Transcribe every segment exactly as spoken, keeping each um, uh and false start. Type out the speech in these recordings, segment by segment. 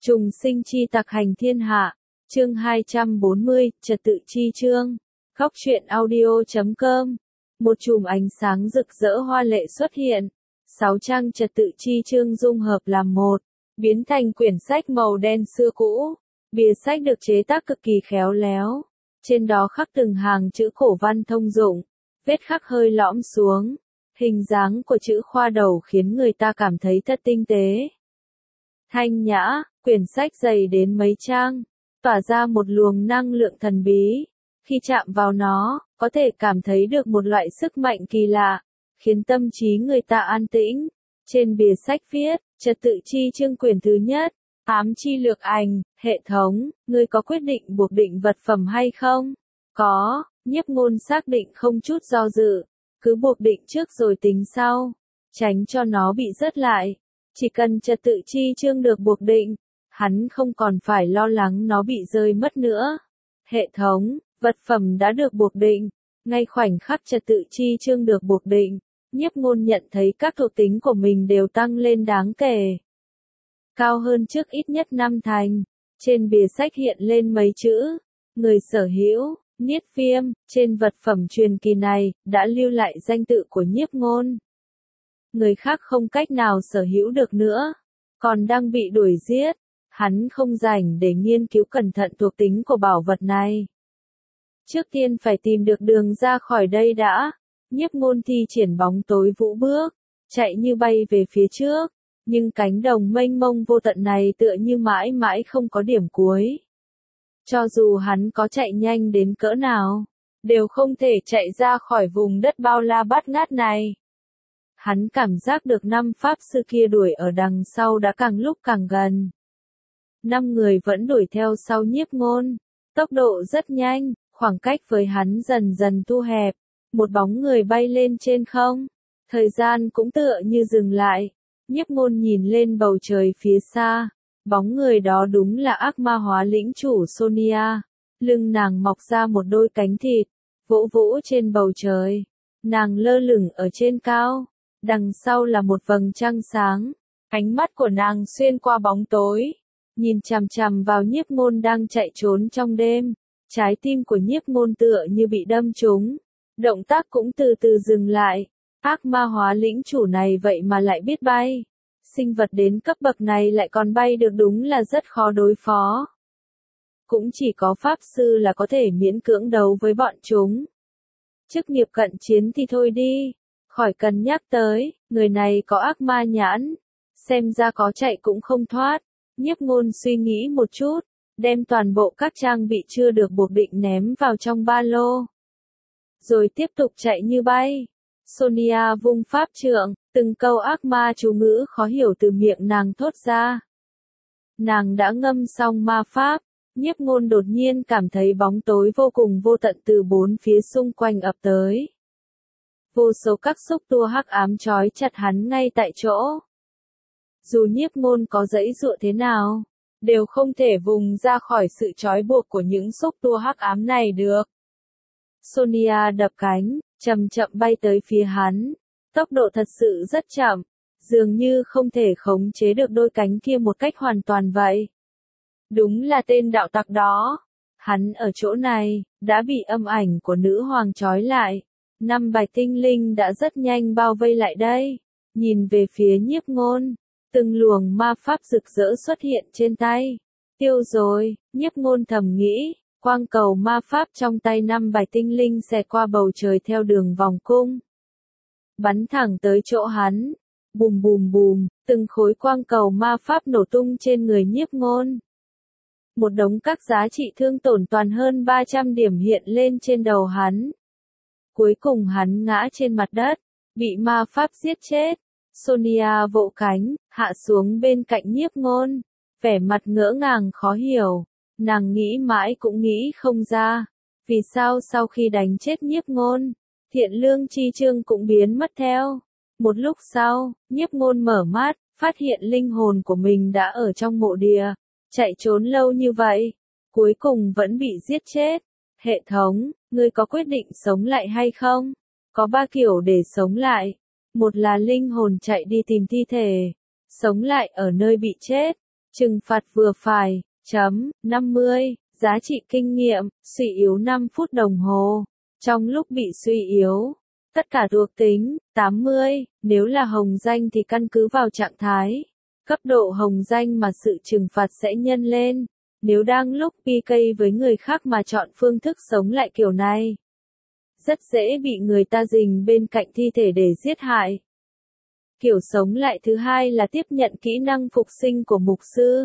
Trùng sinh chi tặc hành thiên hạ, chương hai trăm bốn mươi, trật tự chi chương. Góc truyện audio chấm com. Một chùm ánh sáng rực rỡ hoa lệ xuất hiện. Sáu trang trật tự chi chương dung hợp làm một, biến thành quyển sách màu đen xưa cũ. Bìa sách được chế tác cực kỳ khéo léo. Trên đó khắc từng hàng chữ cổ văn thông dụng, vết khắc hơi lõm xuống. Hình dáng của chữ khoa đầu khiến người ta cảm thấy thật tinh tế. Thanh nhã, quyển sách dày đến mấy trang, tỏa ra một luồng năng lượng thần bí. Khi chạm vào nó, có thể cảm thấy được một loại sức mạnh kỳ lạ, khiến tâm trí người ta an tĩnh. Trên bìa sách viết, trật tự chi chương quyển thứ nhất, ám chi lược ảnh, hệ thống, ngươi có quyết định buộc định vật phẩm hay không? Có, Nhiếp Ngôn xác định không chút do dự, cứ buộc định trước rồi tính sau, tránh cho nó bị rớt lại. Chỉ cần trật tự chi chương được buộc định, hắn không còn phải lo lắng nó bị rơi mất nữa. Hệ thống, vật phẩm đã được buộc định. Ngay khoảnh khắc trật tự chi chương được buộc định, Nhiếp Ngôn nhận thấy các thuộc tính của mình đều tăng lên đáng kể. Cao hơn trước ít nhất năm thành. Trên bìa sách hiện lên mấy chữ, người sở hữu, Niết Viêm. Trên vật phẩm truyền kỳ này, đã lưu lại danh tự của Nhiếp Ngôn. Người khác không cách nào sở hữu được nữa, còn đang bị đuổi giết. Hắn không rảnh để nghiên cứu cẩn thận thuộc tính của bảo vật này. Trước tiên phải tìm được đường ra khỏi đây đã. Nhiếp Ngôn thi triển bóng tối vũ bước, chạy như bay về phía trước. Nhưng cánh đồng mênh mông vô tận này tựa như mãi mãi không có điểm cuối. Cho dù hắn có chạy nhanh đến cỡ nào, đều không thể chạy ra khỏi vùng đất bao la bát ngát này. Hắn cảm giác được năm pháp sư kia đuổi ở đằng sau đã càng lúc càng gần. Năm người vẫn đuổi theo sau Nhiếp Ngôn, tốc độ rất nhanh, khoảng cách với hắn dần dần thu hẹp. Một bóng người bay lên trên không, thời gian cũng tựa như dừng lại. Nhiếp Ngôn nhìn lên bầu trời phía xa, bóng người đó đúng là ác ma hóa lĩnh chủ Sonia. Lưng nàng mọc ra một đôi cánh thịt, vỗ vỗ trên bầu trời. Nàng lơ lửng ở trên cao, đằng sau là một vầng trăng sáng. Ánh mắt của nàng xuyên qua bóng tối, nhìn chằm chằm vào Nhiếp Ngôn đang chạy trốn trong đêm. Trái tim của Nhiếp Ngôn tựa như bị đâm trúng, động tác cũng từ từ dừng lại. Ác ma hóa lĩnh chủ này vậy mà lại biết bay. Sinh vật đến cấp bậc này lại còn bay được đúng là rất khó đối phó. Cũng chỉ có pháp sư là có thể miễn cưỡng đấu với bọn chúng. Chức nghiệp cận chiến thì thôi đi, khỏi cần nhắc tới, người này có ác ma nhãn. Xem ra có chạy cũng không thoát. Nhiếp Ngôn suy nghĩ một chút, đem toàn bộ các trang bị chưa được buộc định ném vào trong ba lô. Rồi tiếp tục chạy như bay. Sonia vung pháp trượng, từng câu ác ma chú ngữ khó hiểu từ miệng nàng thốt ra. Nàng đã ngâm xong ma pháp, Nhiếp Ngôn đột nhiên cảm thấy bóng tối vô cùng vô tận từ bốn phía xung quanh ập tới. Vô số các xúc tua hắc ám trói chặt hắn ngay tại chỗ. Dù Nhiếp Ngôn có giãy giụa thế nào, đều không thể vùng ra khỏi sự trói buộc của những xúc tua hắc ám này được. Sonia đập cánh, chậm chậm bay tới phía hắn. Tốc độ thật sự rất chậm, dường như không thể khống chế được đôi cánh kia một cách hoàn toàn vậy. Đúng là tên đạo tặc đó. Hắn ở chỗ này, đã bị âm ảnh của nữ hoàng trói lại. Năm bạch tinh linh đã rất nhanh bao vây lại đây. Nhìn về phía Nhiếp Ngôn, từng luồng ma pháp rực rỡ xuất hiện trên tay. Tiêu rồi, Nhiếp Ngôn thầm nghĩ. Quang cầu ma pháp trong tay năm bạch tinh linh xẹt qua bầu trời theo đường vòng cung, bắn thẳng tới chỗ hắn. Bùm bùm bùm, từng khối quang cầu ma pháp nổ tung trên người Nhiếp Ngôn. Một đống các giá trị thương tổn toàn hơn ba trăm điểm hiện lên trên đầu hắn. Cuối cùng hắn ngã trên mặt đất, bị ma pháp giết chết. Sonia vỗ cánh, hạ xuống bên cạnh Nhiếp Ngôn, vẻ mặt ngỡ ngàng khó hiểu. Nàng nghĩ mãi cũng nghĩ không ra, vì sao sau khi đánh chết Nhiếp Ngôn, thiện lương chi chương cũng biến mất theo. Một lúc sau, Nhiếp Ngôn mở mắt, phát hiện linh hồn của mình đã ở trong mộ địa, chạy trốn lâu như vậy, cuối cùng vẫn bị giết chết. Hệ thống, ngươi có quyết định sống lại hay không? Có ba kiểu để sống lại. Một là linh hồn chạy đi tìm thi thể, sống lại ở nơi bị chết. Trừng phạt vừa phải. Chấm. năm mươi. Giá trị kinh nghiệm, suy yếu năm phút đồng hồ. Trong lúc bị suy yếu, tất cả thuộc tính. tám mươi. Nếu là hồng danh thì căn cứ vào trạng thái, cấp độ hồng danh mà sự trừng phạt sẽ nhân lên. Nếu đang lúc pê ca với người khác mà chọn phương thức sống lại kiểu này, rất dễ bị người ta dình bên cạnh thi thể để giết hại. Kiểu sống lại thứ hai là tiếp nhận kỹ năng phục sinh của mục sư.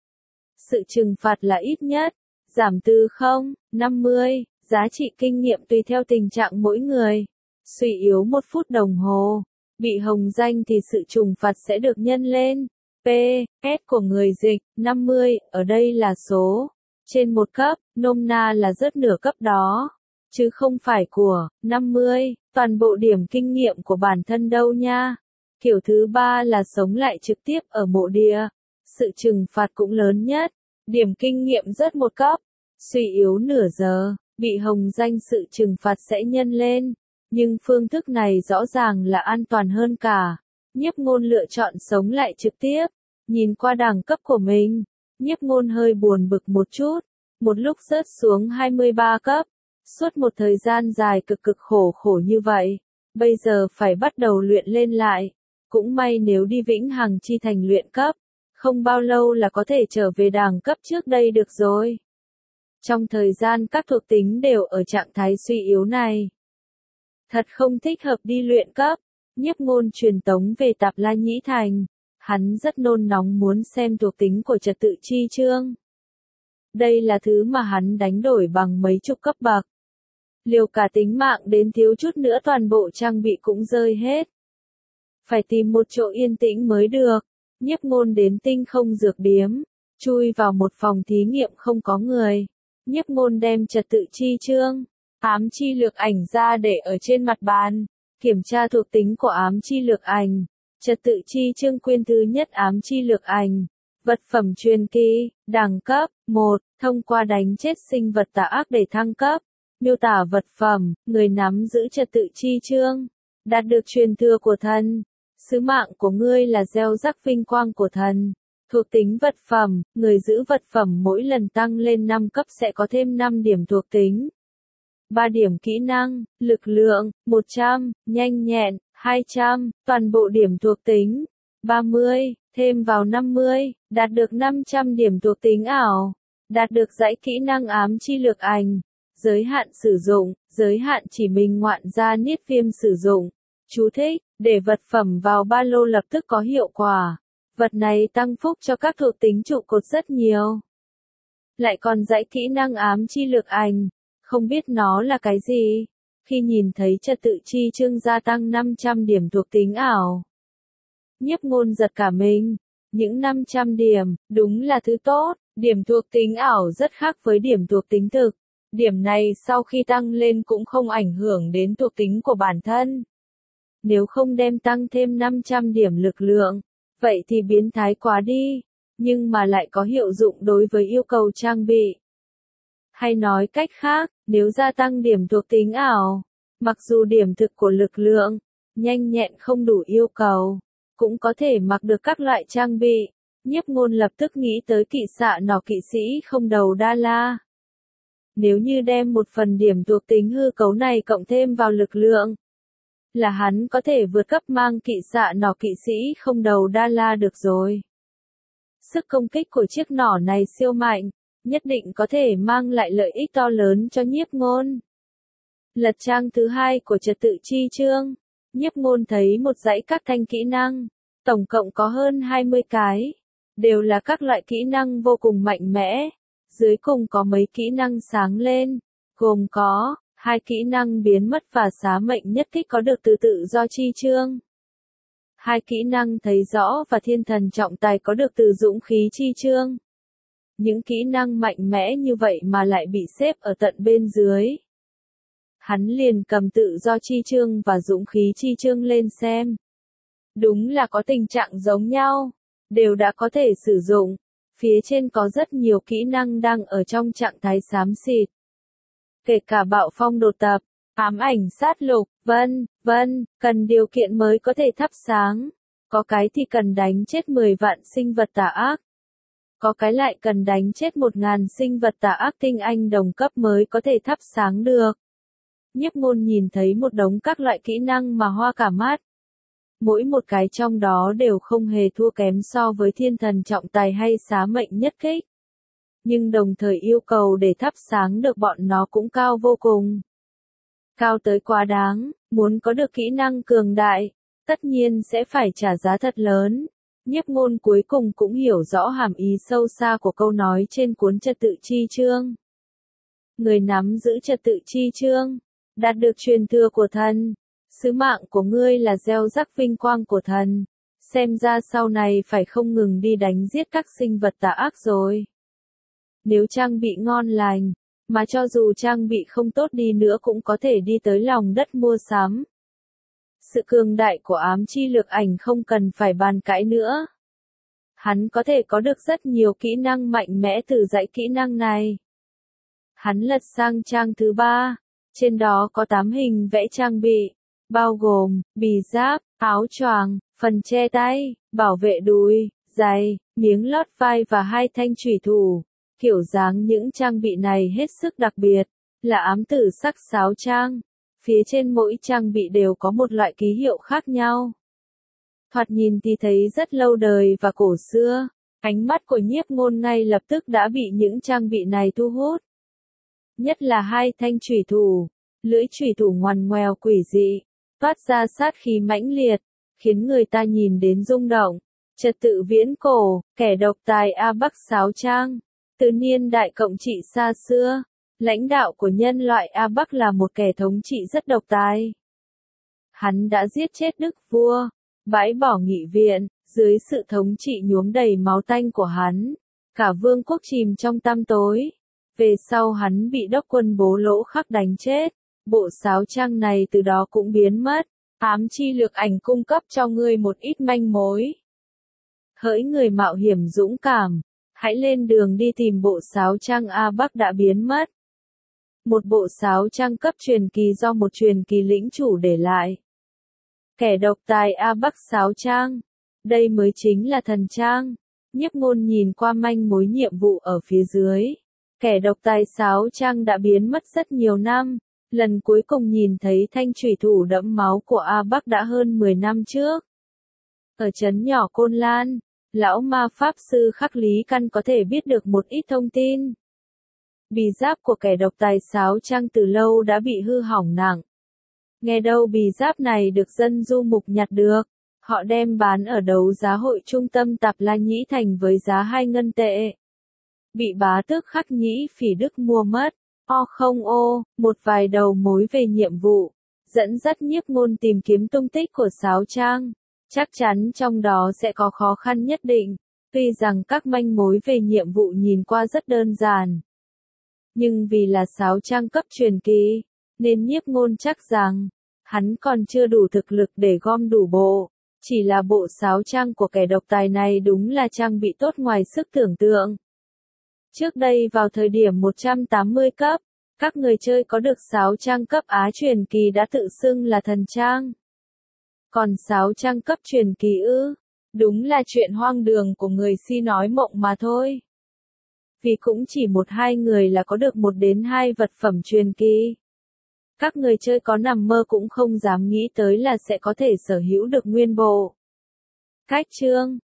Sự trừng phạt là ít nhất, giảm từ không, năm mươi, giá trị kinh nghiệm tùy theo tình trạng mỗi người. Suy yếu một phút đồng hồ, bị hồng danh thì sự trừng phạt sẽ được nhân lên. P, S của người dịch, năm mươi, ở đây là số trên một cấp, nôm na là rớt nửa cấp đó, chứ không phải của, năm mươi, toàn bộ điểm kinh nghiệm của bản thân đâu nha. Kiểu thứ ba là sống lại trực tiếp ở mộ địa. Sự trừng phạt cũng lớn nhất, điểm kinh nghiệm rớt một cấp, suy yếu nửa giờ, bị hồng danh sự trừng phạt sẽ nhân lên. Nhưng phương thức này rõ ràng là an toàn hơn cả. Nhiếp Ngôn lựa chọn sống lại trực tiếp. Nhìn qua đẳng cấp của mình, Nhiếp Ngôn hơi buồn bực một chút. Một lúc rớt xuống hai mươi ba cấp. Suốt một thời gian dài cực cực khổ khổ như vậy. Bây giờ phải bắt đầu luyện lên lại. Cũng may nếu đi Vĩnh Hằng Chi Thành luyện cấp, không bao lâu là có thể trở về đẳng cấp trước đây được rồi. Trong thời gian các thuộc tính đều ở trạng thái suy yếu này, thật không thích hợp đi luyện cấp. Nhiếp Ngôn truyền tống về Tạp La Nhĩ Thành. Hắn rất nôn nóng muốn xem thuộc tính của trật tự chi chương. Đây là thứ mà hắn đánh đổi bằng mấy chục cấp bậc. Liều cả tính mạng đến thiếu chút nữa toàn bộ trang bị cũng rơi hết. Phải tìm một chỗ yên tĩnh mới được. Nhiếp Ngôn đến Tinh Không Dược Điếm, chui vào một phòng thí nghiệm không có người. Nhiếp Ngôn đem trật tự chi chương, ám chi lược ảnh ra để ở trên mặt bàn, kiểm tra thuộc tính của ám chi lược ảnh. Trật tự chi chương quyên thứ nhất ám chi lược ảnh. Vật phẩm truyền kỳ, đẳng cấp một, thông qua đánh chết sinh vật tà ác để thăng cấp. Miêu tả vật phẩm, người nắm giữ trật tự chi chương, đạt được truyền thừa của thần. Sứ mạng của ngươi là gieo rắc vinh quang của thần. Thuộc tính vật phẩm, người giữ vật phẩm mỗi lần tăng lên năm cấp sẽ có thêm năm điểm thuộc tính. ba điểm kỹ năng, lực lượng, một trăm, nhanh nhẹn, hai trăm, toàn bộ điểm thuộc tính, ba mươi, thêm vào năm mươi, đạt được năm trăm điểm thuộc tính ảo. Đạt được dãy kỹ năng ám chi lược ảnh. Giới hạn sử dụng, giới hạn chỉ mình ngoạn gia niết viêm sử dụng. Chú thích, để vật phẩm vào ba lô lập tức có hiệu quả. Vật này tăng phúc cho các thuộc tính trụ cột rất nhiều. Lại còn dãy kỹ năng ám chi lược ảnh. Không biết nó là cái gì. Khi nhìn thấy trật tự chi chương gia tăng năm trăm điểm thuộc tính ảo, Nhiếp Ngôn giật cả mình. Những năm trăm điểm, đúng là thứ tốt. Điểm thuộc tính ảo rất khác với điểm thuộc tính thực. Điểm này sau khi tăng lên cũng không ảnh hưởng đến thuộc tính của bản thân. Nếu không đem tăng thêm năm trăm điểm lực lượng, vậy thì biến thái quá đi. Nhưng mà lại có hiệu dụng đối với yêu cầu trang bị. Hay nói cách khác, nếu gia tăng điểm thuộc tính ảo, mặc dù điểm thực của lực lượng, nhanh nhẹn không đủ yêu cầu, cũng có thể mặc được các loại trang bị. Nhiếp Ngôn lập tức nghĩ tới kỵ xạ nỏ kỵ sĩ không đầu Đa La. Nếu như đem một phần điểm thuộc tính hư cấu này cộng thêm vào lực lượng, là hắn có thể vượt cấp mang kỵ xạ nỏ kỵ sĩ không đầu Đa La được rồi. Sức công kích của chiếc nỏ này siêu mạnh, nhất định có thể mang lại lợi ích to lớn cho Nhiếp Ngôn. Lật trang thứ hai của trật tự chi chương, Nhiếp Ngôn thấy một dãy các thanh kỹ năng, tổng cộng có hơn hai mươi cái, đều là các loại kỹ năng vô cùng mạnh mẽ. Dưới cùng có mấy kỹ năng sáng lên, gồm có hai kỹ năng biến mất và xá mệnh nhất kích có được từ tự do chi chương. Hai kỹ năng thấy rõ và thiên thần trọng tài có được từ dũng khí chi chương. Những kỹ năng mạnh mẽ như vậy mà lại bị xếp ở tận bên dưới. Hắn liền cầm tự do chi chương và dũng khí chi chương lên xem. Đúng là có tình trạng giống nhau, đều đã có thể sử dụng. Phía trên có rất nhiều kỹ năng đang ở trong trạng thái xám xịt. Kể cả bạo phong đột tập, ám ảnh sát lục, vân, vân, cần điều kiện mới có thể thắp sáng. Có cái thì cần đánh chết mười vạn sinh vật tà ác. Có cái lại cần đánh chết một ngàn sinh vật tà ác tinh anh đồng cấp mới có thể thắp sáng được. Nhiếp Ngôn nhìn thấy một đống các loại kỹ năng mà hoa cả mắt. Mỗi một cái trong đó đều không hề thua kém so với thiên thần trọng tài hay xá mệnh nhất kích. Nhưng đồng thời yêu cầu để thắp sáng được bọn nó cũng cao vô cùng. Cao tới quá đáng, muốn có được kỹ năng cường đại, tất nhiên sẽ phải trả giá thật lớn. Nhiếp Ngôn cuối cùng cũng hiểu rõ hàm ý sâu xa của câu nói trên cuốn Trật tự chi chương. Người nắm giữ trật tự chi chương, đạt được truyền thừa của thần. Sứ mạng của ngươi là gieo rắc vinh quang của thần. Xem ra sau này phải không ngừng đi đánh giết các sinh vật tà ác rồi. Nếu trang bị ngon lành, mà cho dù trang bị không tốt đi nữa cũng có thể đi tới lòng đất mua sắm. Sự cường đại của ám chi lược ảnh không cần phải bàn cãi nữa. Hắn có thể có được rất nhiều kỹ năng mạnh mẽ từ dãy kỹ năng này. Hắn lật sang trang thứ ba, trên đó có tám hình vẽ trang bị, bao gồm bì giáp, áo choàng, phần che tay, bảo vệ đùi, giày, miếng lót vai và hai thanh chủy thủ. Kiểu dáng những trang bị này hết sức đặc biệt, là ám tử sắc sáo trang. Phía trên mỗi trang bị đều có một loại ký hiệu khác nhau. Thoạt nhìn thì thấy rất lâu đời và cổ xưa, ánh mắt của Nhiếp Ngôn ngay lập tức đã bị những trang bị này thu hút. Nhất là hai thanh chủy thủ, lưỡi chủy thủ ngoằn ngoèo quỷ dị, toát ra sát khí mãnh liệt, khiến người ta nhìn đến rung động. Trật tự viễn cổ, kẻ độc tài A Bắc sáo trang, từ niên đại cộng trị xa xưa. Lãnh đạo của nhân loại A Bắc là một kẻ thống trị rất độc tài. Hắn đã giết chết đức vua, bãi bỏ nghị viện, dưới sự thống trị nhuốm đầy máu tanh của hắn. Cả vương quốc chìm trong tăm tối. Về sau hắn bị đốc quân Bố Lỗ Khắc đánh chết. Bộ sáo trang này từ đó cũng biến mất. Ám chi lược ảnh cung cấp cho ngươi một ít manh mối. Hỡi người mạo hiểm dũng cảm, hãy lên đường đi tìm bộ sáo trang A Bắc đã biến mất. Một bộ sáo trang cấp truyền kỳ do một truyền kỳ lĩnh chủ để lại. Kẻ độc tài A Bắc sáo trang. Đây mới chính là thần trang. Nhiếp Ngôn nhìn qua manh mối nhiệm vụ ở phía dưới. Kẻ độc tài sáo trang đã biến mất rất nhiều năm. Lần cuối cùng nhìn thấy thanh chủy thủ đẫm máu của A Bắc đã hơn mười năm trước. Ở trấn nhỏ Côn Lan, lão ma pháp sư Khắc Lý Căn có thể biết được một ít thông tin. Bì giáp của kẻ độc tài sáo trang từ lâu đã bị hư hỏng nặng. Nghe đâu bì giáp này được dân du mục nhặt được. Họ đem bán ở đấu giá hội trung tâm Tạp La Nhĩ Thành với giá hai ngân tệ. Bị bá tước Khắc Nhĩ Phỉ Đức mua mất. O không ô, một vài đầu mối về nhiệm vụ. Dẫn dắt Nhiếp Ngôn tìm kiếm tung tích của sáo trang. Chắc chắn trong đó sẽ có khó khăn nhất định. Tuy rằng các manh mối về nhiệm vụ nhìn qua rất đơn giản. Nhưng vì là sáo trang cấp truyền kỳ, nên Nhiếp Ngôn chắc rằng, hắn còn chưa đủ thực lực để gom đủ bộ. Chỉ là bộ sáo trang của kẻ độc tài này đúng là trang bị tốt ngoài sức tưởng tượng. Trước đây vào thời điểm một trăm tám mươi cấp, các người chơi có được sáo trang cấp Á truyền kỳ đã tự xưng là thần trang. Còn sáo trang cấp truyền kỳ ư? Đúng là chuyện hoang đường của người si nói mộng mà thôi. Vì cũng chỉ một hai người là có được một đến hai vật phẩm truyền kỳ. Các người chơi có nằm mơ cũng không dám nghĩ tới là sẽ có thể sở hữu được nguyên bộ. Cách chương,